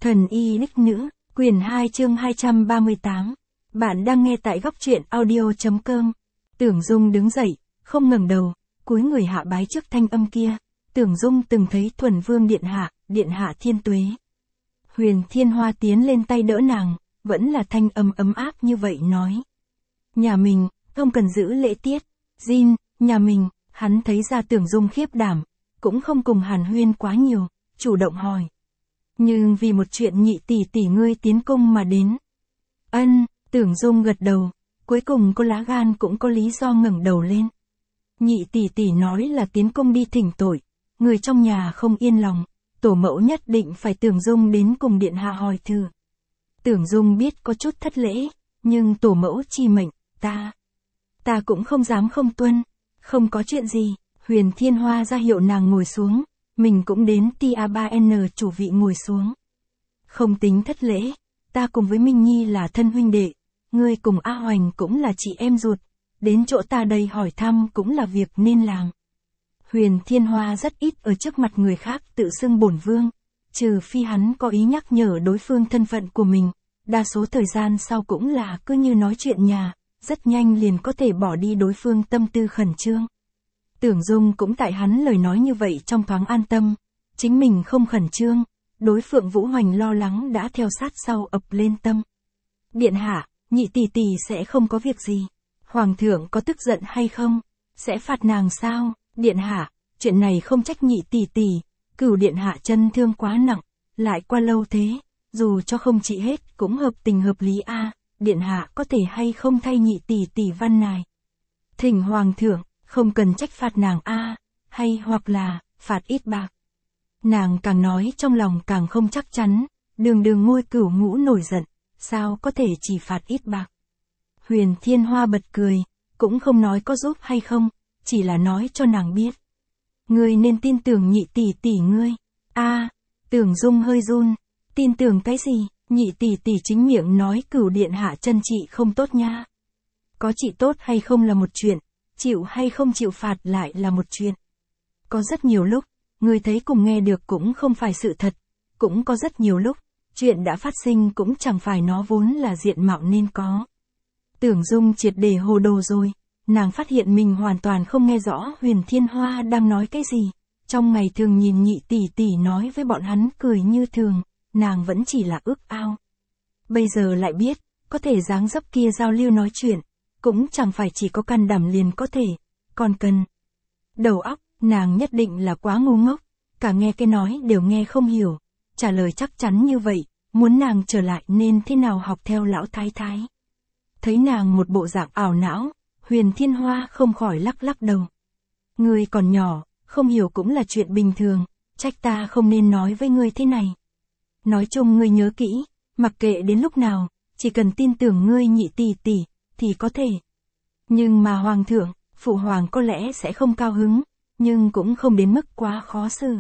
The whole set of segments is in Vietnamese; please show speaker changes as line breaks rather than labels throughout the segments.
Thần y đích nữ, quyển 2 chương 238. Bạn đang nghe tại góc truyện audio.com. Tưởng Dung đứng dậy, không ngẩng đầu, cúi người hạ bái trước thanh âm kia. Tưởng Dung từng thấy Thuần Vương điện hạ thiên tuế. Huyền Thiên Hoa tiến lên tay đỡ nàng, vẫn là thanh âm ấm áp như vậy nói. Nhà mình, không cần giữ lễ tiết. Jin, nhà mình, hắn thấy ra Tưởng Dung khiếp đảm, cũng không cùng hàn huyên quá nhiều, chủ động hỏi. Nhưng vì một chuyện nhị tỷ tỷ ngươi tiến cung mà đến. Ân, Tưởng Dung gật đầu, cuối cùng có lá gan cũng có lý do ngẩng đầu lên. Nhị tỷ tỷ nói là tiến cung đi thỉnh tội, người trong nhà không yên lòng, tổ mẫu nhất định phải Tưởng Dung đến cùng điện hạ hỏi thử. Tưởng Dung biết có chút thất lễ, nhưng tổ mẫu chi mệnh, ta cũng không dám không tuân, không có chuyện gì. Huyền Thiên Hoa ra hiệu nàng ngồi xuống, mình cũng đến Tia3N chủ vị ngồi xuống. Không tính thất lễ, ta cùng với Minh Nhi là thân huynh đệ, ngươi cùng A Hoành cũng là chị em ruột, đến chỗ ta đây hỏi thăm cũng là việc nên làm. Huyền Thiên Hoa rất ít ở trước mặt người khác tự xưng bổn vương, trừ phi hắn có ý nhắc nhở đối phương thân phận của mình, đa số thời gian sau cũng là cứ như nói chuyện nhà, rất nhanh liền có thể bỏ đi đối phương tâm tư khẩn trương. Tưởng Dung cũng tại hắn lời nói như vậy trong thoáng an tâm, chính mình không khẩn trương, đối Phượng Vũ Hoành lo lắng đã theo sát sau ập lên tâm. Điện hạ, nhị tỷ tỷ sẽ không có việc gì, hoàng thượng có tức giận hay không, sẽ phạt nàng sao? Điện hạ, chuyện này không trách nhị tỷ tỷ, Cửu điện hạ chân thương quá nặng, lại qua lâu thế, dù cho không trị hết cũng hợp tình hợp lý a. Điện hạ có thể hay không thay nhị tỷ tỷ văn này. Thỉnh hoàng thượng, không cần trách phạt nàng a, hay hoặc là phạt ít bạc. Nàng càng nói trong lòng càng không chắc chắn, đường ngôi Cửu Ngũ nổi giận, sao có thể chỉ phạt ít bạc. Huyền Thiên Hoa bật cười, cũng không nói có giúp hay không, chỉ là nói cho nàng biết. Ngươi nên tin tưởng nhị tỷ tỷ ngươi. Tưởng Dung hơi run, tin tưởng cái gì? Nhị tỷ tỷ chính miệng nói Cửu điện hạ chân trị không tốt nha. Có trị tốt hay không là một chuyện, chịu hay không chịu phạt lại là một chuyện. Có rất nhiều lúc, người thấy cùng nghe được cũng không phải sự thật, cũng có rất nhiều lúc, chuyện đã phát sinh cũng chẳng phải nó vốn là diện mạo nên có. Tưởng Dung triệt để hồ đồ rồi, nàng phát hiện mình hoàn toàn không nghe rõ Huyền Thiên Hoa đang nói cái gì. Trong ngày thường nhìn nhị tỷ tỷ nói với bọn hắn cười như thường, nàng vẫn chỉ là ước ao. Bây giờ lại biết, có thể dáng dấp kia giao lưu nói chuyện, cũng chẳng phải chỉ có can đảm liền có thể, còn cần đầu óc. Nàng nhất định là quá ngu ngốc, cả nghe cái nói đều nghe không hiểu, trả lời chắc chắn như vậy, muốn nàng trở lại nên thế nào học theo lão thái thái. Thấy nàng một bộ dạng ảo não, Huyền Thiên Hoa không khỏi lắc đầu. Ngươi còn nhỏ, không hiểu cũng là chuyện bình thường, trách ta không nên nói với ngươi thế này. Nói chung ngươi nhớ kỹ, mặc kệ đến lúc nào, chỉ cần tin tưởng ngươi nhị tỷ tỷ, thì có thể. Nhưng mà hoàng thượng, phụ hoàng có lẽ sẽ không cao hứng, nhưng cũng không đến mức quá khó xử.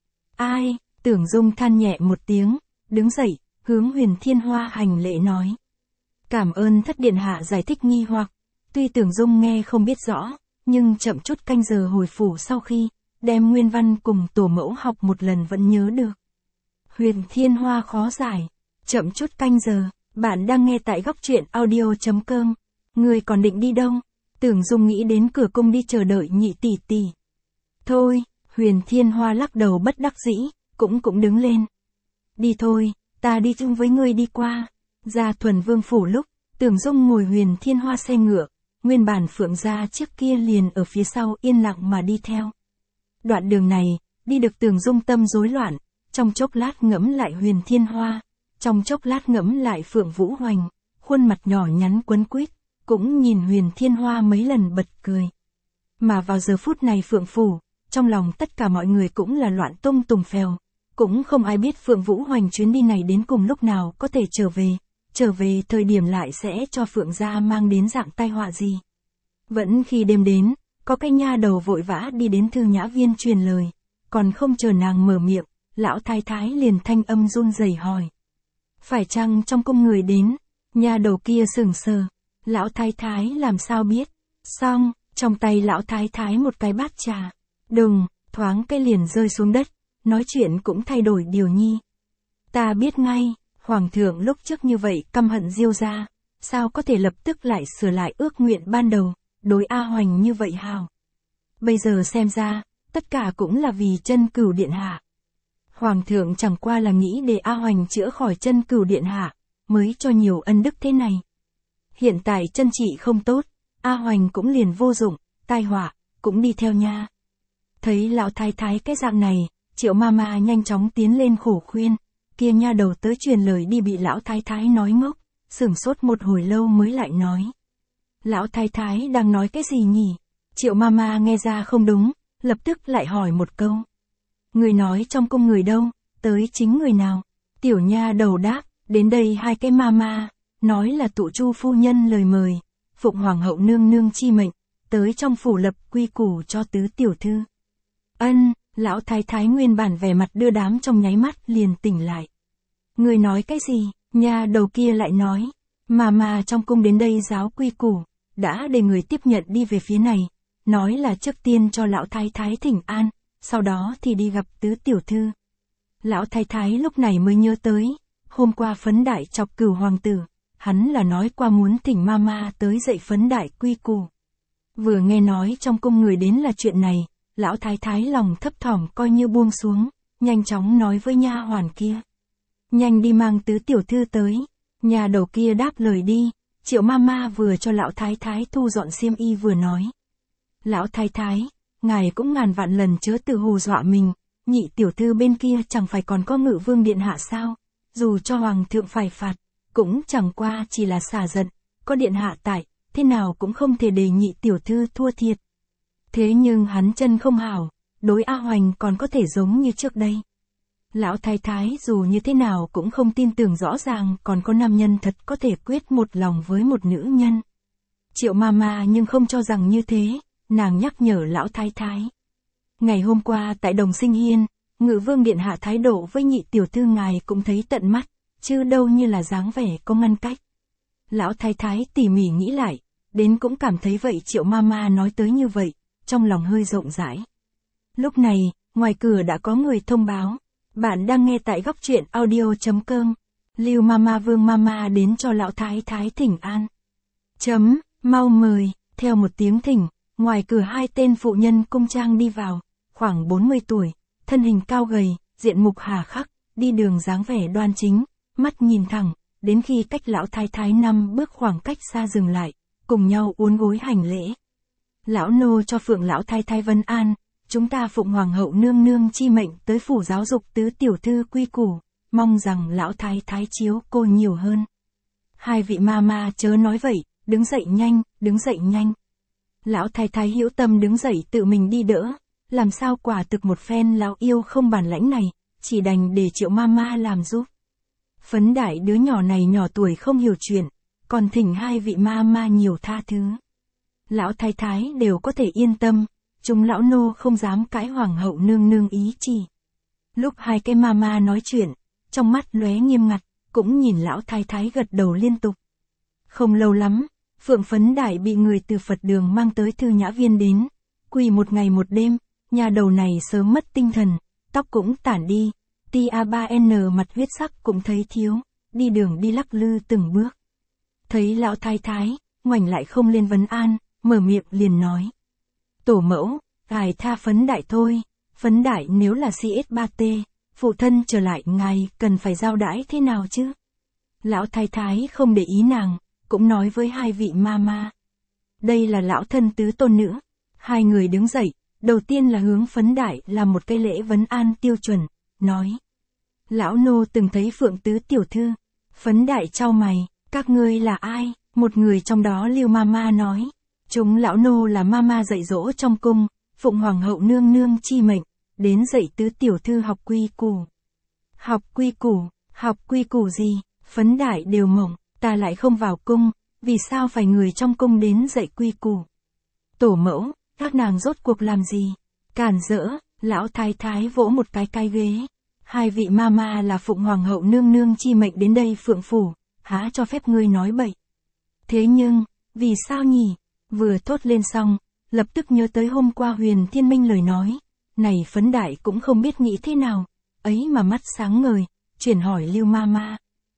Ai? Tưởng Dung than nhẹ một tiếng, đứng dậy, hướng Huyền Thiên Hoa hành lễ nói. Cảm ơn thất điện hạ giải thích nghi hoặc, tuy Tưởng Dung nghe không biết rõ, nhưng chậm chút canh giờ hồi phủ sau khi, đem nguyên văn cùng tổ mẫu học một lần vẫn nhớ được. Huyền Thiên Hoa khó giải, chậm chút canh giờ, bạn đang nghe tại góc truyện audio.com, người còn định đi đâu? Tưởng Dung nghĩ đến cửa cung đi chờ đợi nhị tỷ tỷ. Thôi, Huyền Thiên Hoa lắc đầu bất đắc dĩ, cũng đứng lên. Đi thôi, ta đi chung với ngươi đi qua. Ra Thuần Vương phủ lúc, Tưởng Dung ngồi Huyền Thiên Hoa xe ngựa, nguyên bản Phượng gia trước kia liền ở phía sau yên lặng mà đi theo. Đoạn đường này, đi được Tưởng Dung tâm rối loạn, trong chốc lát ngẫm lại Huyền Thiên Hoa, trong chốc lát ngẫm lại Phượng Vũ Hoành, khuôn mặt nhỏ nhắn quấn quýt, cũng nhìn Huyền Thiên Hoa mấy lần bật cười. Mà vào giờ phút này Phượng phủ, trong lòng tất cả mọi người cũng là loạn tung tùng phèo, cũng không ai biết Phượng Vũ Hoành chuyến đi này đến cùng lúc nào có thể trở về thời điểm lại sẽ cho Phượng gia mang đến dạng tai họa gì. Vẫn khi đêm đến, có cái nha đầu vội vã đi đến Thư Nhã Viên truyền lời, còn không chờ nàng mở miệng, lão thái thái liền thanh âm run rẩy hỏi. Phải chăng trong cung người đến? Nha đầu kia sững sờ, lão thái thái làm sao biết? Xong, trong tay lão thái thái một cái bát trà, đùng, thoáng cái liền rơi xuống đất, nói chuyện cũng thay đổi điều nhi. Ta biết ngay, Hoàng thượng lúc trước như vậy căm hận Diêu gia, sao có thể lập tức lại sửa lại ước nguyện ban đầu, đối A Hoành như vậy hào. Bây giờ xem ra, tất cả cũng là vì Chân Cửu điện hạ. Hoàng thượng chẳng qua là nghĩ để A Hoành chữa khỏi Chân Cửu điện hạ, mới cho nhiều ân đức thế này. Hiện tại chân trị không tốt, A Hoành cũng liền vô dụng, tai họa cũng đi theo nha. Thấy lão thái thái cái dạng này, Triệu Mama nhanh chóng tiến lên khổ khuyên, kia nha đầu tới truyền lời đi bị lão thái thái nói ngốc, sửng sốt một hồi lâu mới lại nói. Lão thái thái đang nói cái gì nhỉ? Triệu Mama nghe ra không đúng, lập tức lại hỏi một câu. Người nói trong cung người đâu, tới chính người nào? Tiểu nha đầu đáp, đến đây hai cái Mama, nói là tụ Chu phu nhân lời mời, phụng hoàng hậu nương nương chi mệnh, tới trong phủ lập quy củ cho tứ tiểu thư. Ân, lão thái thái nguyên bản vẻ mặt đưa đám trong nháy mắt liền tỉnh lại. Người nói cái gì? Nha đầu kia lại nói, mà trong cung đến đây giáo quy củ, đã để người tiếp nhận đi về phía này, nói là trước tiên cho lão thái thái thỉnh an, sau đó thì đi gặp tứ tiểu thư. Lão thái thái lúc này mới nhớ tới, hôm qua Phấn Đại chọc Cửu hoàng tử, hắn là nói qua muốn thỉnh Mama tới dạy Phấn Đại quy củ. Vừa nghe nói trong cung người đến là chuyện này, lão thái thái lòng thấp thỏm coi như buông xuống, nhanh chóng nói với nha hoàn kia. Nhanh đi mang tứ tiểu thư tới. Nhà đầu kia đáp lời đi, Triệu Mama vừa cho lão thái thái thu dọn xiêm y vừa nói. Lão thái thái, ngài cũng ngàn vạn lần chớ tự hù dọa mình, nhị tiểu thư bên kia chẳng phải còn có Ngự Vương điện hạ sao, dù cho hoàng thượng phải phạt, cũng chẳng qua chỉ là xả giận, có điện hạ tại, thế nào cũng không thể để nhị tiểu thư thua thiệt. Thế nhưng hắn chân không hảo, đối A Hoành còn có thể giống như trước đây. Lão thái thái dù như thế nào cũng không tin tưởng rõ ràng còn có nam nhân thật có thể quyết một lòng với một nữ nhân. Triệu Mama nhưng không cho rằng như thế, nàng nhắc nhở lão thái thái. Ngày hôm qua tại Đồng Sinh Hiên, Ngự Vương điện hạ thái độ với nhị tiểu thư ngài cũng thấy tận mắt, chứ đâu như là dáng vẻ có ngăn cách. Lão thái thái tỉ mỉ nghĩ lại, đến cũng cảm thấy vậy Triệu Mama nói tới như vậy, trong lòng hơi rộng rãi. Lúc này, ngoài cửa đã có người thông báo. Bạn đang nghe tại góc truyện audio.com. Lưu Mama Vương Mama đến cho lão thái thái thỉnh an. Mau mời, theo một tiếng thỉnh, ngoài cửa hai tên phụ nhân cung trang đi vào, khoảng 40 tuổi, thân hình cao gầy, diện mục hà khắc, đi đường dáng vẻ đoan chính, mắt nhìn thẳng, đến khi cách lão thái thái 5 bước khoảng cách xa dừng lại, cùng nhau uốn gối hành lễ. Lão nô cho Phượng lão thái thái vân an. Chúng ta phụng hoàng hậu nương nương chi mệnh tới phủ giáo dục tứ tiểu thư quy củ, mong rằng lão thái thái chiếu cô nhiều hơn. Hai vị Mama chớ nói vậy, đứng dậy nhanh, đứng dậy nhanh. Lão thái thái hữu tâm đứng dậy tự mình đi đỡ, làm sao quả thực một phen lão yêu không bản lãnh này, chỉ đành để Triệu Mama làm giúp. Phấn Đại đứa nhỏ này nhỏ tuổi không hiểu chuyện, còn thỉnh hai vị Mama nhiều tha thứ. Lão thái thái đều có thể yên tâm. Chúng lão nô không dám cãi hoàng hậu nương nương ý chỉ. Lúc hai cái Mama nói chuyện, trong mắt lóe nghiêm ngặt, cũng nhìn lão thái thái gật đầu liên tục. Không lâu lắm, Phượng Phấn Đại bị người từ Phật đường mang tới Thư Nhã Viên đến, quỳ một ngày một đêm, nhà đầu này sớm mất tinh thần, tóc cũng tản đi, tia3n mặt huyết sắc cũng thấy thiếu, đi đường đi lắc lư từng bước. Thấy lão thái thái, ngoảnh lại không lên vấn an, mở miệng liền nói. Tổ mẫu, ngài tha Phấn Đại thôi, Phấn Đại nếu là CS3T, phụ thân trở lại ngài cần phải giao đãi thế nào chứ? Lão thái thái không để ý nàng, cũng nói với hai vị Mama. Đây là lão thân tứ tôn nữ. Hai người đứng dậy, đầu tiên là hướng Phấn Đại làm một cái lễ vấn an tiêu chuẩn, nói. Lão nô từng thấy Phượng tứ tiểu thư. Phấn Đại chau mày, các ngươi là ai? Một người trong đó Lưu Mama nói. Chúng lão nô là Mama dạy dỗ trong cung, phụng hoàng hậu nương nương chi mệnh, đến dạy tứ tiểu thư học quy củ. Học quy củ gì? Phấn Đại đều mộng, ta lại không vào cung, vì sao phải người trong cung đến dạy quy củ? Tổ mẫu, các nàng rốt cuộc làm gì? Cản rỡ, lão thái thái vỗ một cái ghế. Hai vị Mama là phụng hoàng hậu nương nương chi mệnh đến đây Phượng phủ, há cho phép ngươi nói bậy. Thế nhưng, vì sao nhỉ? Vừa thốt lên xong, lập tức nhớ tới hôm qua Huyền Thiên Minh lời nói. Này Phấn Đại cũng không biết nghĩ thế nào, ấy mà mắt sáng ngời, chuyển hỏi Lưu Mama.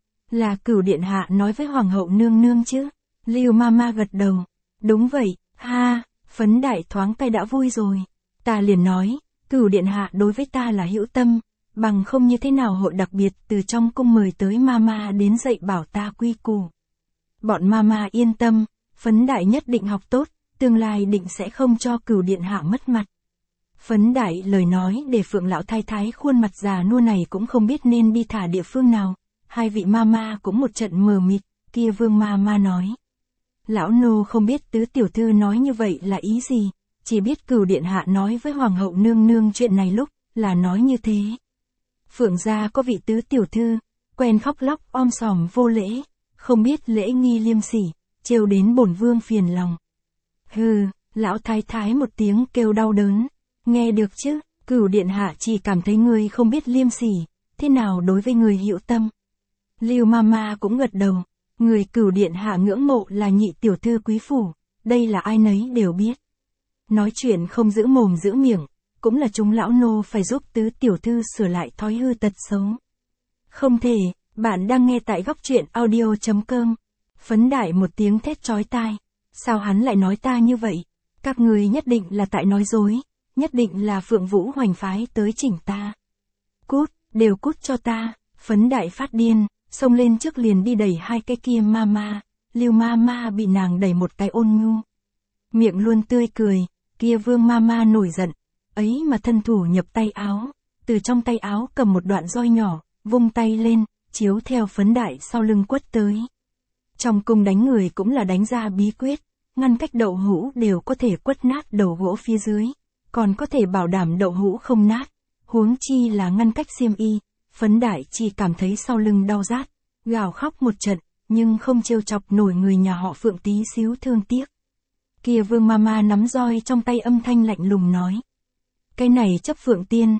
Là Cửu điện hạ nói với hoàng hậu nương nương chứ? Lưu Mama gật đầu. Đúng vậy, ha, Phấn Đại thoáng cái đã vui rồi. Ta liền nói, Cửu điện hạ đối với ta là hữu tâm, bằng không như thế nào hội đặc biệt từ trong cung mời tới Mama đến dạy bảo ta quy củ. Bọn Mama yên tâm, Phấn Đại nhất định học tốt, tương lai định sẽ không cho Cửu điện hạ mất mặt. Phấn Đại lời nói để Phượng lão thái thái khuôn mặt già nua này cũng không biết nên đi thả địa phương nào. Hai vị Mama cũng một trận mờ mịt, kia Vương Mama nói. Lão nô không biết tứ tiểu thư nói như vậy là ý gì, chỉ biết Cửu điện hạ nói với hoàng hậu nương nương chuyện này lúc là nói như thế. Phượng gia có vị tứ tiểu thư, quen khóc lóc om sòm vô lễ, không biết lễ nghi liêm sỉ, trêu đến bổn vương phiền lòng. Hừ, lão thái thái một tiếng kêu đau đớn, nghe được chứ, Cửu điện hạ chỉ cảm thấy người không biết liêm sỉ, thế nào đối với người hữu tâm. Lưu Mama cũng gật đầu, người Cửu điện hạ ngưỡng mộ là nhị tiểu thư quý phủ, đây là ai nấy đều biết. Nói chuyện không giữ mồm giữ miệng, cũng là chúng lão nô phải giúp tứ tiểu thư sửa lại thói hư tật xấu. Không thể, bạn đang nghe tại góc truyện audio.com. Phấn Đại một tiếng thét chói tai, sao hắn lại nói ta như vậy? Các người nhất định là tại nói dối, nhất định là Phượng Vũ Hoành phái tới chỉnh ta. Cút, đều cút cho ta, Phấn Đại phát điên, xông lên trước liền đi đẩy hai cái kia Mama, Lưu Mama bị nàng đẩy một cái ôn nhu. Miệng luôn tươi cười, kia Vương Mama nổi giận, ấy mà thân thủ nhập tay áo, từ trong tay áo cầm một đoạn roi nhỏ, vung tay lên, chiếu theo Phấn Đại sau lưng quất tới. Trong cung đánh người cũng là đánh ra bí quyết, ngăn cách đậu hũ đều có thể quất nát đầu gỗ phía dưới, còn có thể bảo đảm đậu hũ không nát, huống chi là ngăn cách xiêm y. Phấn Đại chỉ cảm thấy sau lưng đau rát, gào khóc một trận, nhưng không trêu chọc nổi người nhà họ Phượng tí xíu thương tiếc. Kia Vương Mama nắm roi trong tay âm thanh lạnh lùng nói. Cái này chấp Phượng Tiên,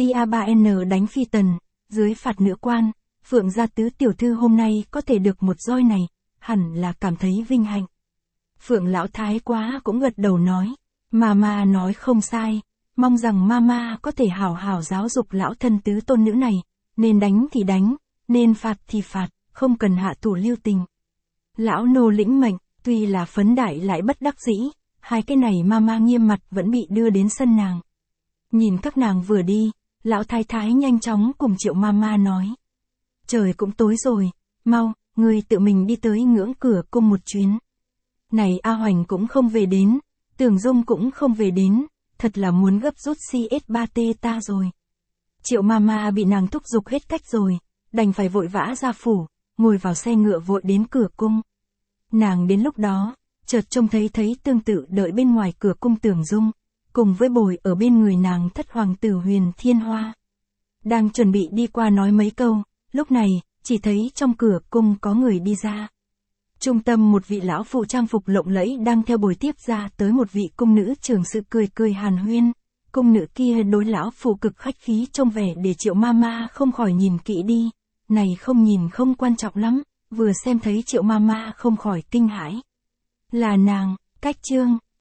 tia3n đánh Phi Tần, dưới phạt nữ quan, Phượng gia tứ tiểu thư hôm nay có thể được một roi này, hẳn là cảm thấy vinh hạnh. Phượng lão thái quá cũng gật đầu nói, Mama nói không sai, mong rằng Mama có thể hảo hảo giáo dục lão thân tứ tôn nữ này, nên đánh thì đánh, nên phạt thì phạt, không cần hạ thủ lưu tình. Lão nô lĩnh mệnh, tuy là Phấn Đại lại bất đắc dĩ, hai cái này Mama nghiêm mặt vẫn bị đưa đến sân nàng. Nhìn các nàng vừa đi, lão thái thái nhanh chóng cùng Triệu Mama nói. Trời cũng tối rồi, mau, ngươi tự mình đi tới ngưỡng cửa cung một chuyến. Này A Hoành cũng không về đến, Tưởng Dung cũng không về đến, thật là muốn gấp rút CS3T ta rồi. Triệu Mama bị nàng thúc giục hết cách rồi, đành phải vội vã ra phủ, ngồi vào xe ngựa vội đến cửa cung. Nàng đến lúc đó, chợt trông thấy tương tự đợi bên ngoài cửa cung Tưởng Dung, cùng với bồi ở bên người nàng thất hoàng tử Huyền Thiên Hoa. Đang chuẩn bị đi qua nói mấy câu, lúc này, chỉ thấy trong cửa cung có người đi ra. Trung tâm một vị lão phụ trang phục lộng lẫy đang theo bồi tiếp ra tới một vị cung nữ trưởng sự cười cười hàn huyên. Cung nữ kia đối lão phụ cực khách khí trông vẻ để Triệu Mama không khỏi nhìn kỹ đi. Này không nhìn không quan trọng lắm, vừa xem thấy Triệu Mama không khỏi kinh hãi. Là nàng, Cách Trương,